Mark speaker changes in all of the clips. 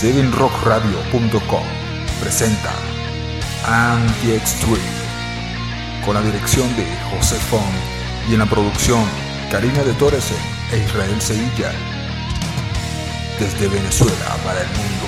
Speaker 1: 7rockradio.com presenta Anti-Extreme con la dirección de José Font y en la producción Karina de Torres e Israel Sevilla, desde Venezuela para el mundo.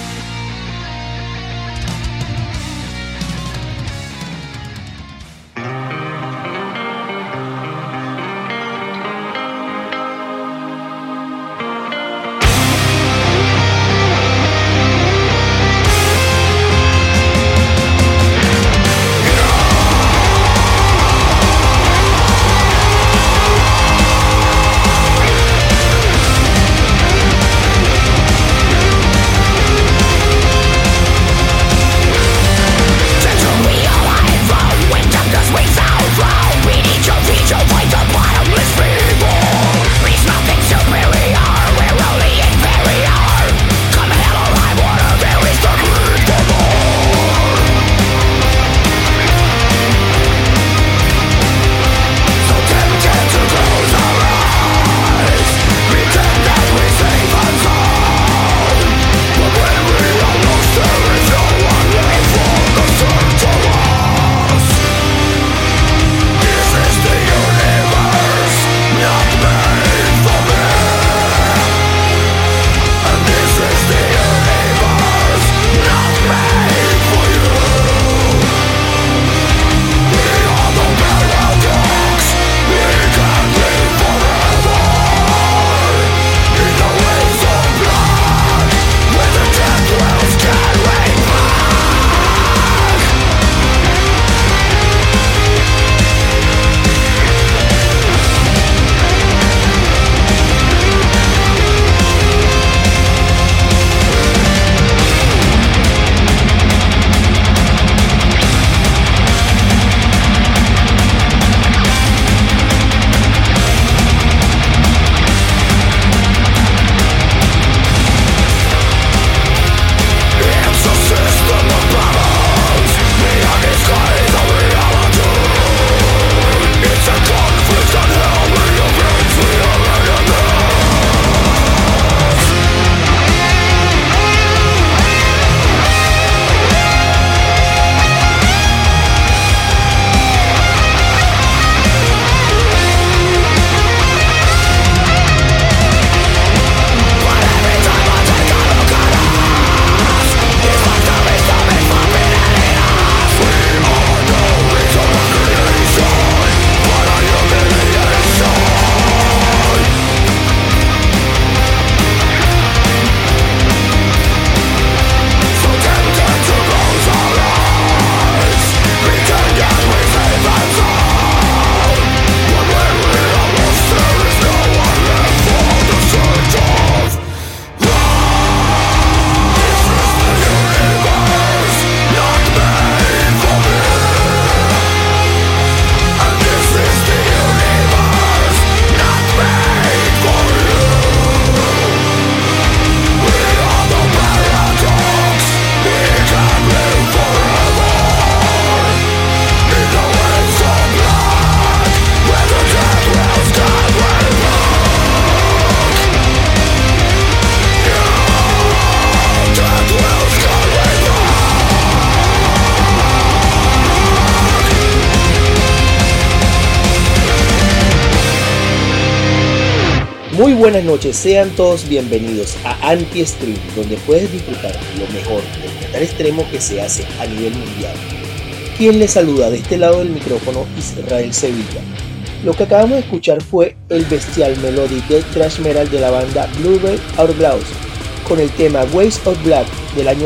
Speaker 2: Muy buenas noches, sean todos bienvenidos a Anti-Extreme, donde puedes disfrutar lo mejor del metal extremo que se hace a nivel mundial. Quien les saluda de este lado del micrófono, Israel Sevilla. Lo que acabamos de escuchar fue el bestial melody de thrash metal de la banda Bluebell Outlaws con el tema Ways of Black del año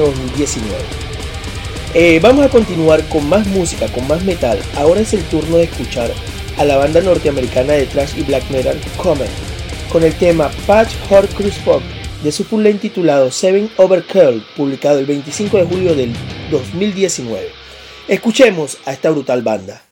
Speaker 2: 2019. Vamos a continuar con más música, con más metal. Ahora es el turno de escuchar a la banda norteamericana de thrash y black metal Comet con el tema Patch Horcrux Folk de su full length titulado Seven Overkill, publicado el 25 de julio del 2019. Escuchemos a esta brutal banda.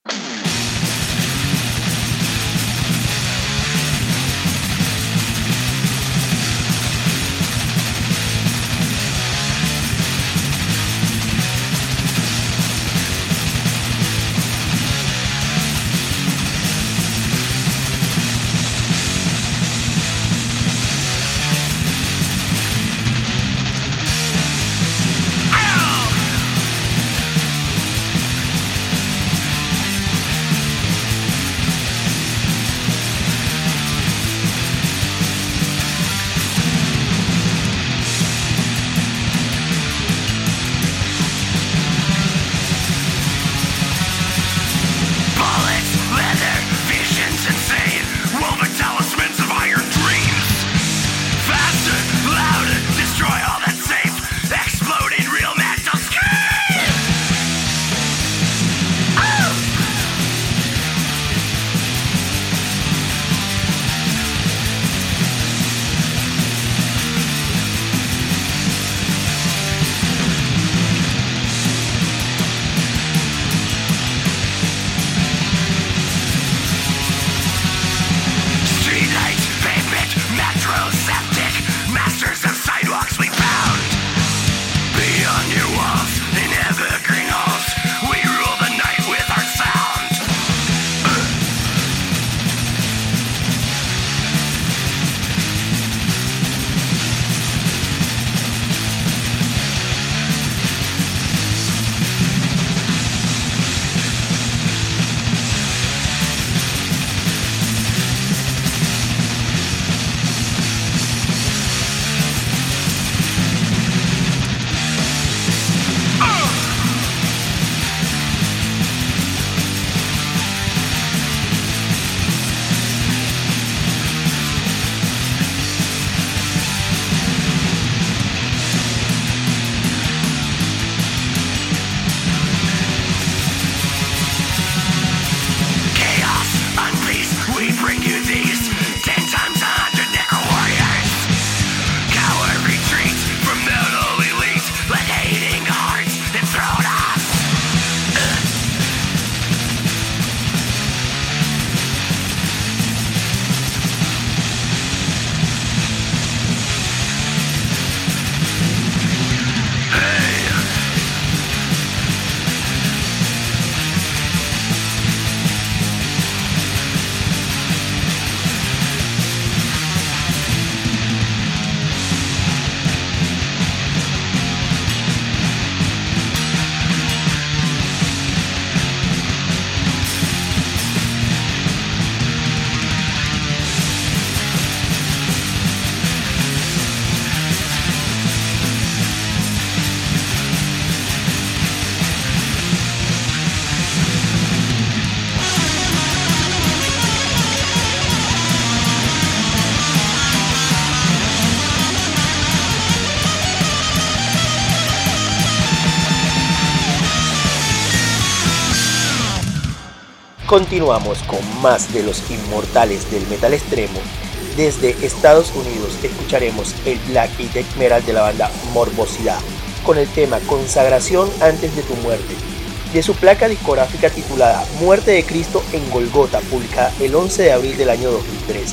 Speaker 2: Continuamos con más de los inmortales del metal extremo. Desde Estados Unidos escucharemos el black y death metal de la banda Morbosidad con el tema Consagración antes de tu muerte, de su placa discográfica titulada Muerte de Cristo en Golgota, publicada el 11 de abril del año 2013.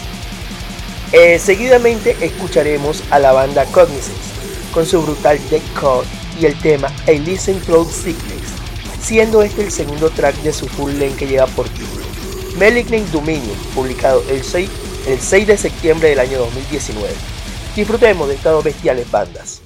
Speaker 2: Seguidamente escucharemos a la banda Cognizance con su brutal deathcore y el tema A Listen Cloud Sickness, siendo este el segundo track de su full length que lleva por título Malignant Dominion, publicado el 6 de septiembre del año 2019. Disfrutemos de estas dos bestiales bandas.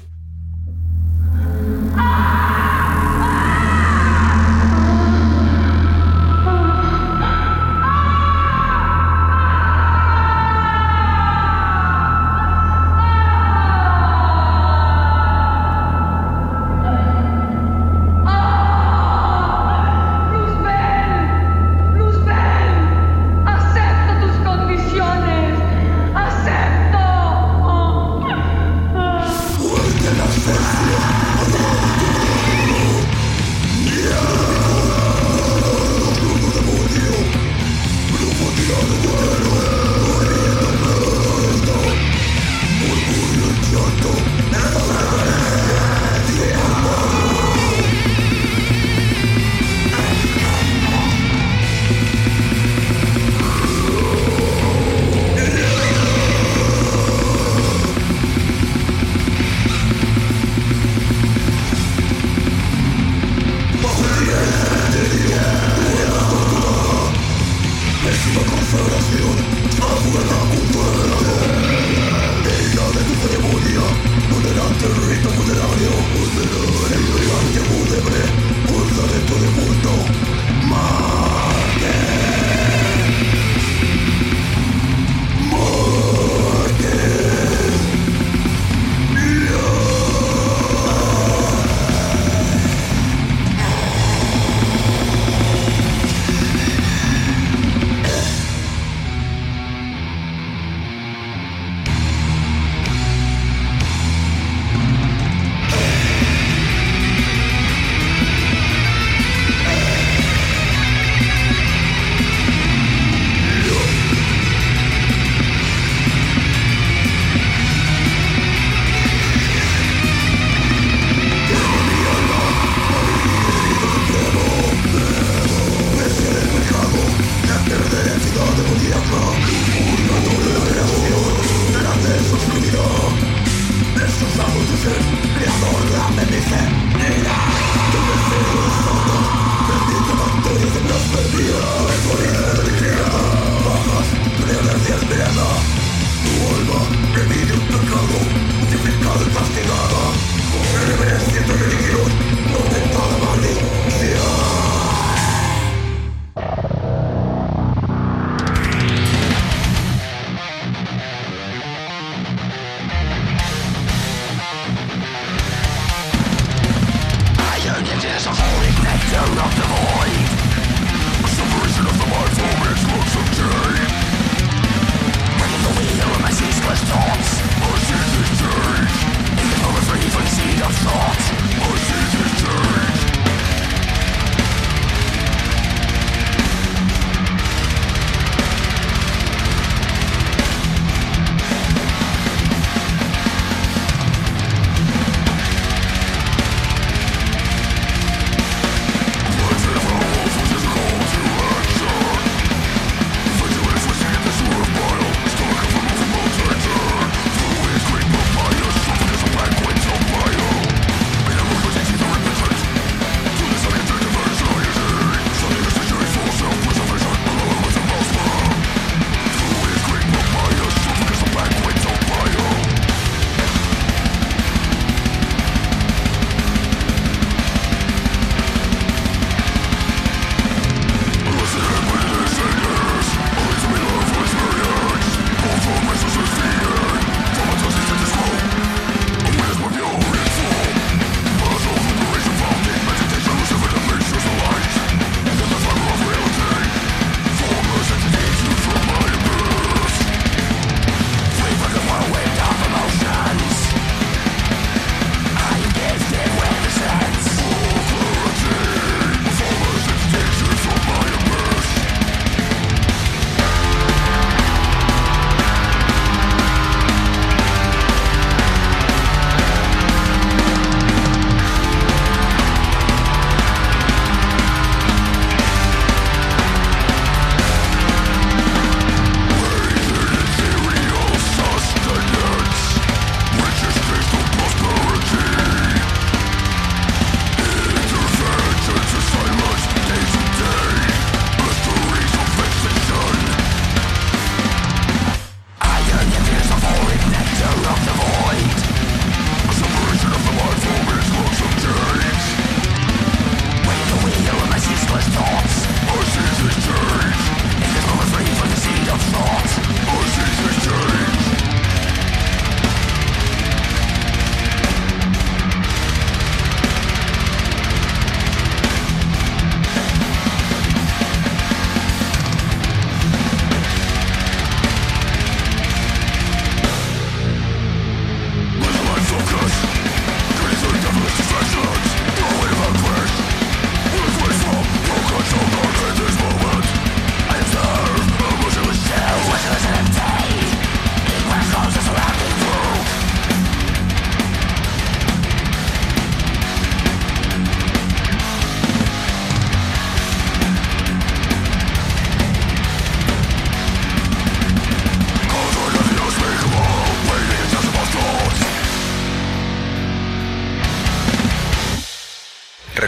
Speaker 3: Thoughts,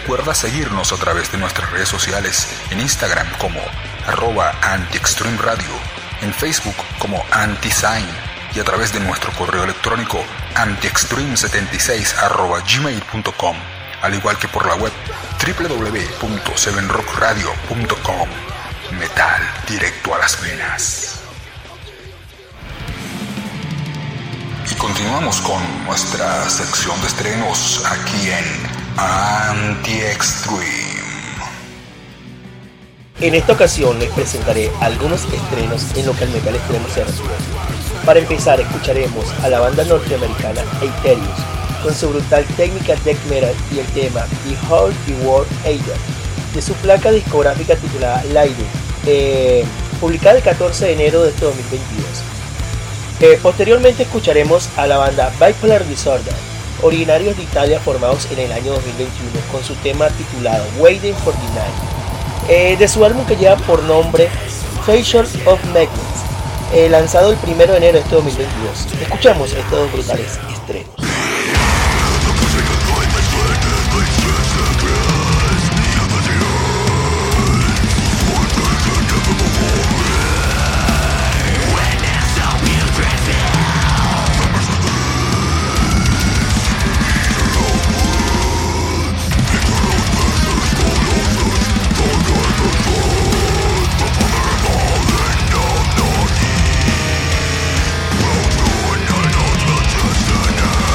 Speaker 1: recuerda seguirnos a través de nuestras redes sociales, en Instagram como @antiextremeradio, en Facebook como antisign y a través de nuestro correo electrónico antiextreme76@gmail.com, al igual que por la web www.7rockradio.com. Metal directo a las venas. Y continuamos con nuestra sección de estrenos aquí en Anti-Extreme.
Speaker 2: En esta ocasión les presentaré algunos estrenos en lo que al metal extremo se refiere. Para empezar, escucharemos a la banda norteamericana Aetherius con su brutal técnica death metal y el tema Behold the World Eater de su placa discográfica titulada Live, publicada el 14 de enero de este 2022. Posteriormente escucharemos a la banda Bipolar Disorder, originarios de Italia formados en el año 2021, con su tema titulado Waiting for the Night, de su álbum que lleva por nombre Facial of Magnets, lanzado el 1 de enero de este 2022. Escuchamos estos dos brutales estrenos.
Speaker 3: Now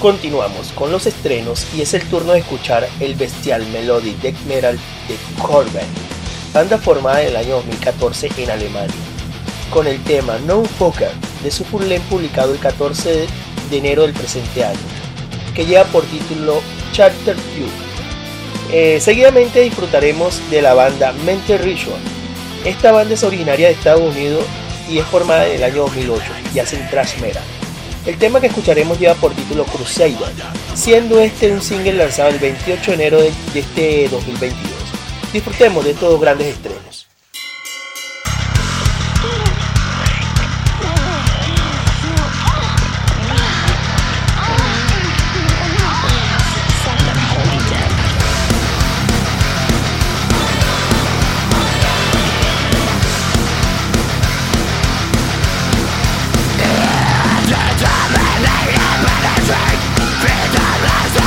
Speaker 2: Continuamos con los estrenos y es el turno de escuchar el bestial melodic death metal de Corolla, banda formada en el año 2014 en Alemania, con el tema No Fucker de su full length publicado el 14 de enero del presente año, que lleva por título Charter View. Seguidamente disfrutaremos de la banda Mente Ritual. Esta banda es originaria de Estados Unidos y es formada en el año 2008 y hacen thrash metal. El tema que escucharemos lleva por título Crusader, siendo este un single lanzado el 28 de enero de este 2022. Disfrutemos de estos dos grandes estrenos.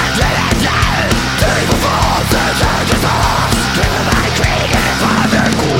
Speaker 3: Father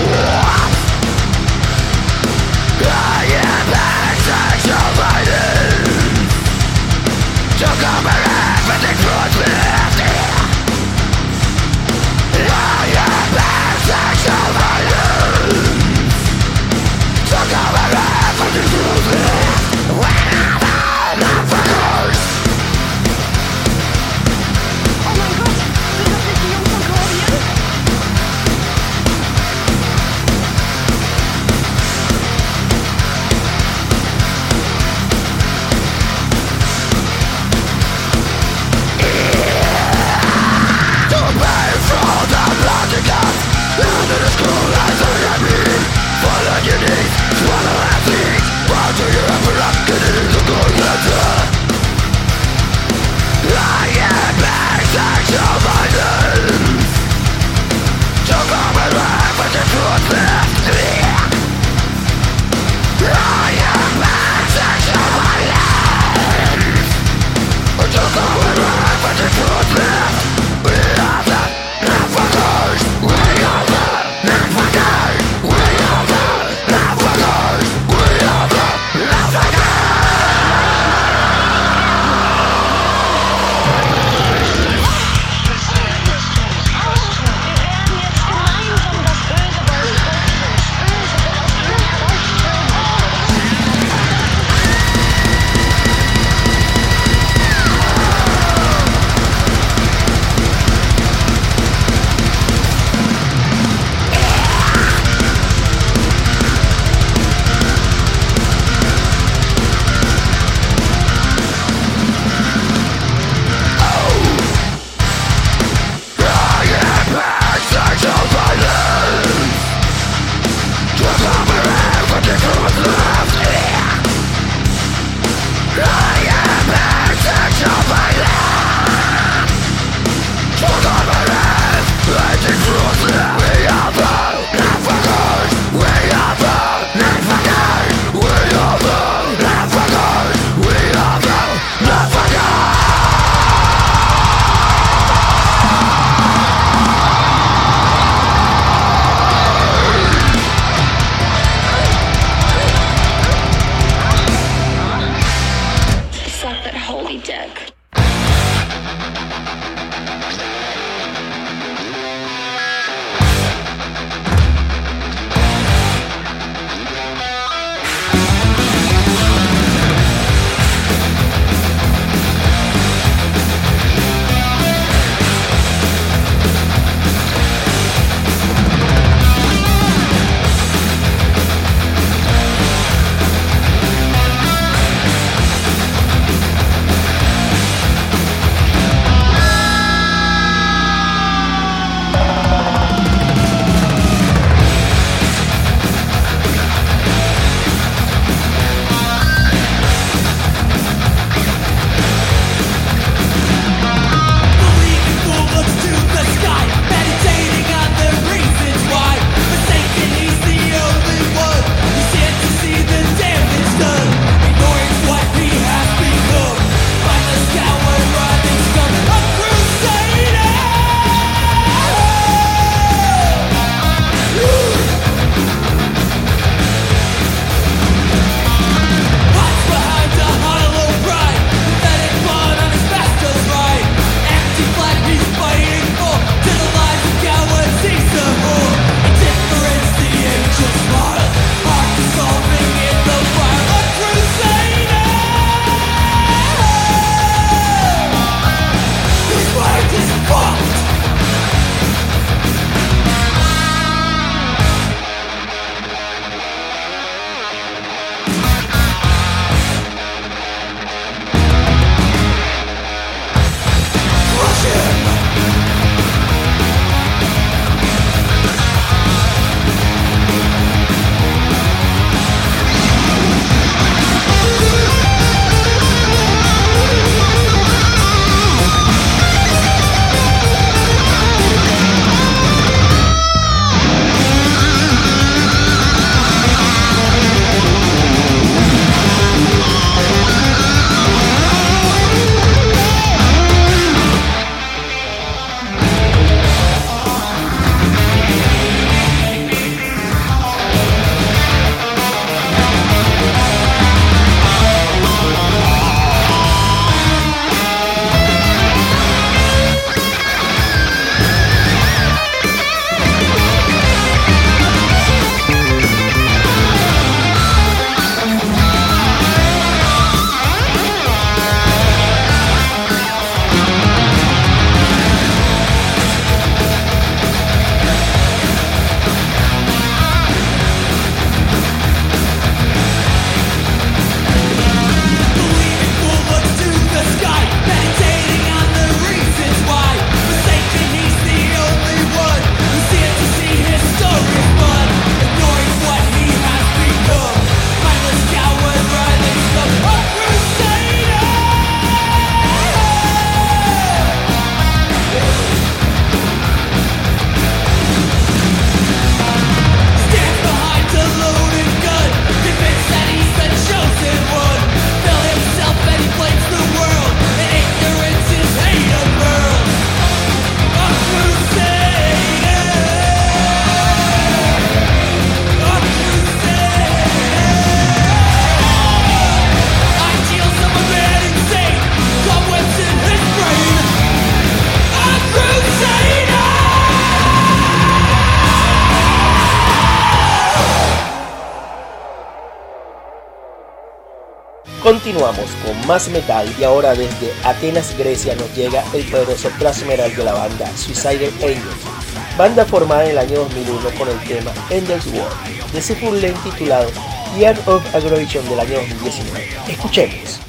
Speaker 2: Continuamos con más metal y ahora desde Atenas, Grecia nos llega el poderoso thrash metal de la banda Suicidal Angels, banda formada en el año 2001 con el tema Endless War de su full length titulado The Art of Aggravation del año 2019. Escuchemos.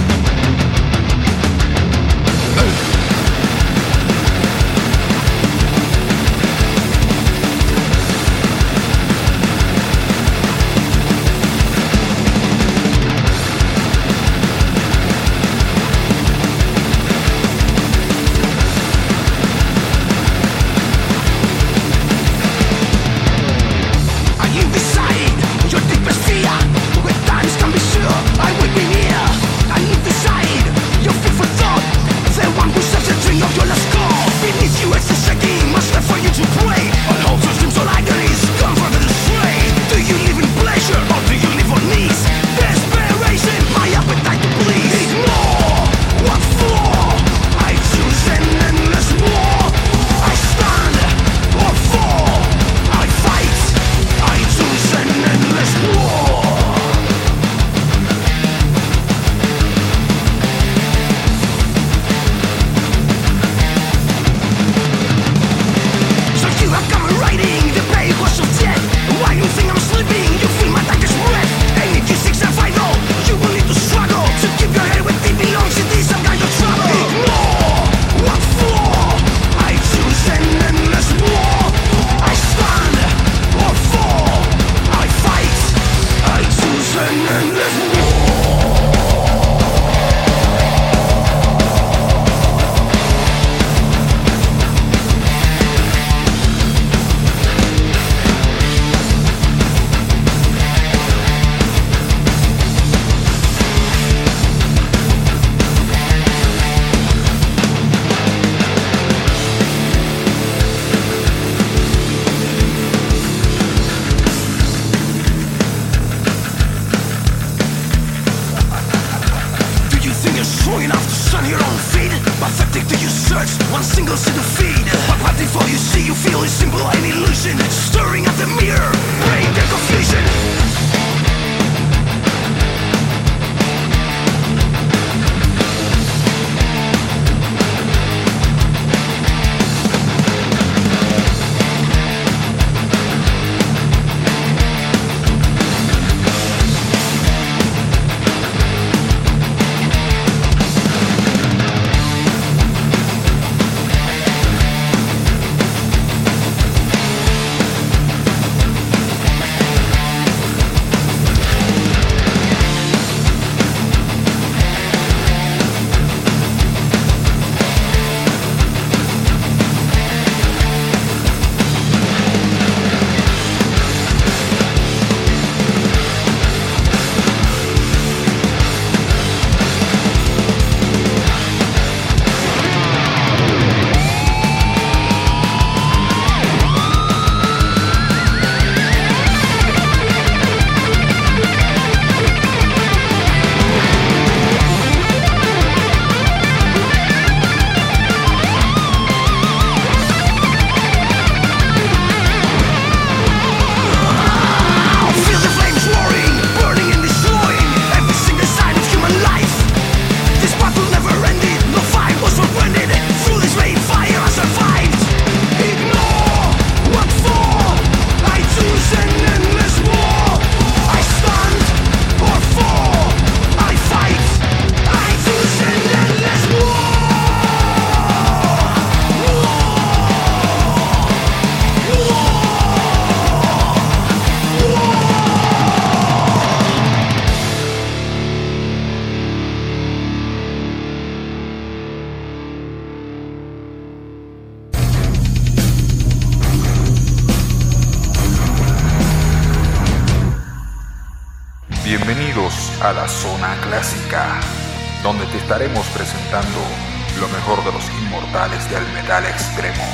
Speaker 1: Bienvenidos a la Zona Clásica, donde te estaremos presentando lo mejor de los inmortales del metal extremo.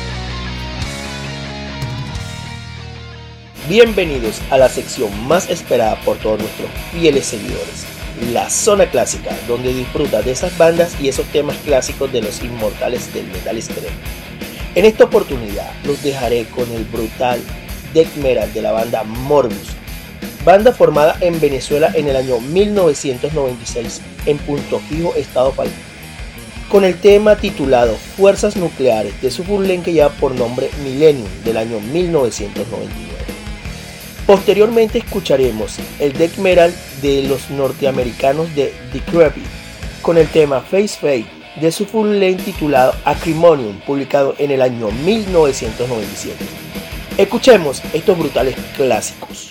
Speaker 2: Bienvenidos a la sección más esperada por todos nuestros fieles seguidores, la Zona Clásica, donde disfrutas de esas bandas y esos temas clásicos de los inmortales del metal extremo. En esta oportunidad los dejaré con el brutal death metal de la banda Morbus, banda formada en Venezuela en el año 1996 en Punto Fijo, Estado Falcón, con el tema titulado Fuerzas Nucleares de su full length que lleva por nombre Millennium del año 1999. Posteriormente escucharemos el death metal de los norteamericanos de Decrepit con el tema Face Fade de su full length titulado Acrimonium, publicado en el año 1997. Escuchemos estos brutales clásicos.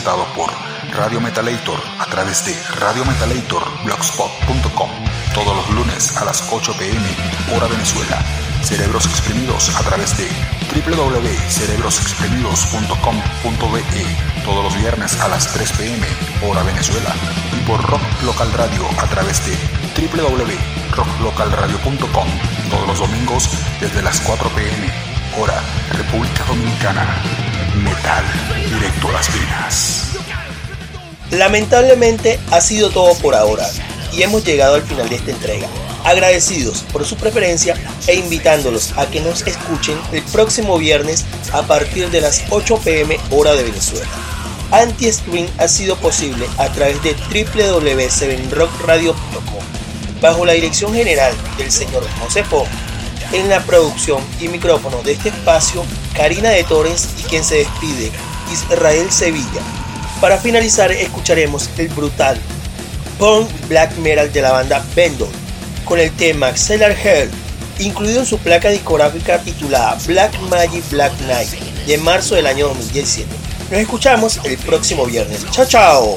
Speaker 1: presentado por Radio Metalator a través de radiometalatorblogspot.com todos los lunes a las 8 p.m. hora Venezuela. Cerebros Exprimidos a través de www.cerebrosexprimidos.com.be todos los viernes a las 3 p.m. hora Venezuela, y por Rock Local Radio a través de www.rocklocalradio.com todos los domingos desde las 4 p.m. hora República Dominicana. Metal directo a las venas.
Speaker 2: Lamentablemente ha sido todo por ahora y hemos llegado al final de esta entrega. Agradecidos por su preferencia e invitándolos a que nos escuchen el próximo viernes a partir de las 8 p.m. hora de Venezuela. Anti-Stream ha sido posible a través de www.7rockradio.com bajo la dirección general del señor José Fon. En la producción y micrófono de este espacio, Karina de Torres, y quien se despide, Israel Sevilla. Para finalizar, escucharemos el brutal punk black metal de la banda Vendor con el tema Cellar Hell, incluido en su placa discográfica titulada Black Magic Black Knight de marzo del año 2017. Nos escuchamos el próximo viernes. ¡Chao, chao!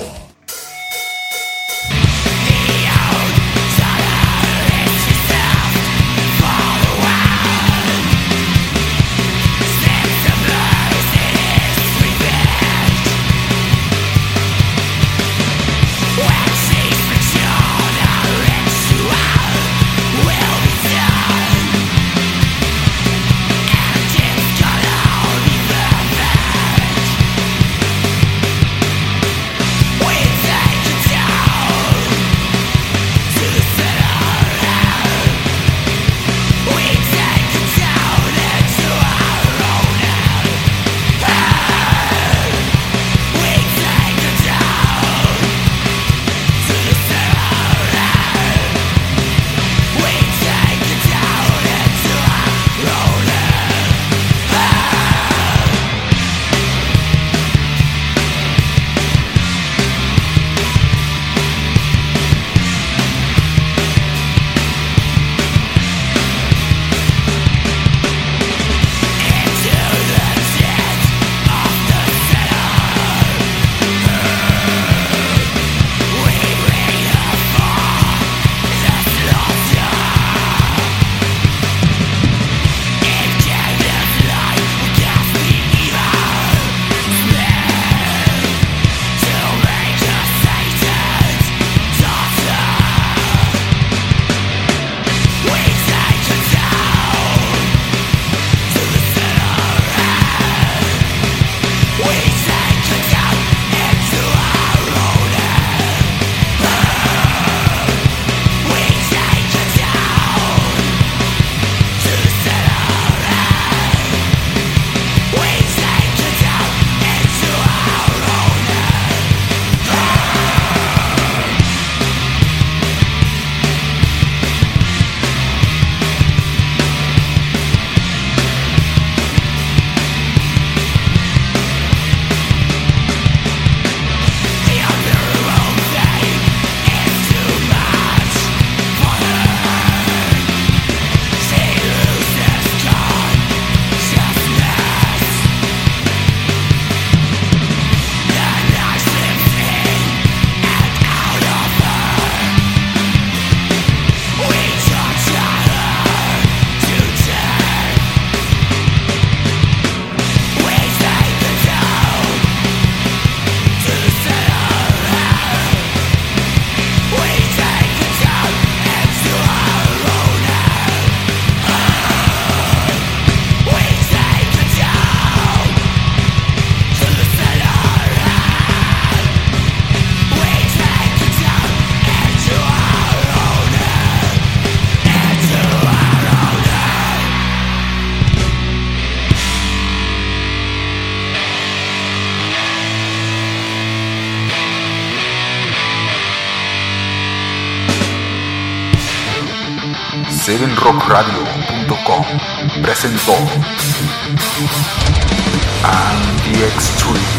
Speaker 1: sevenrockradio.com presentó Anti-Extreme.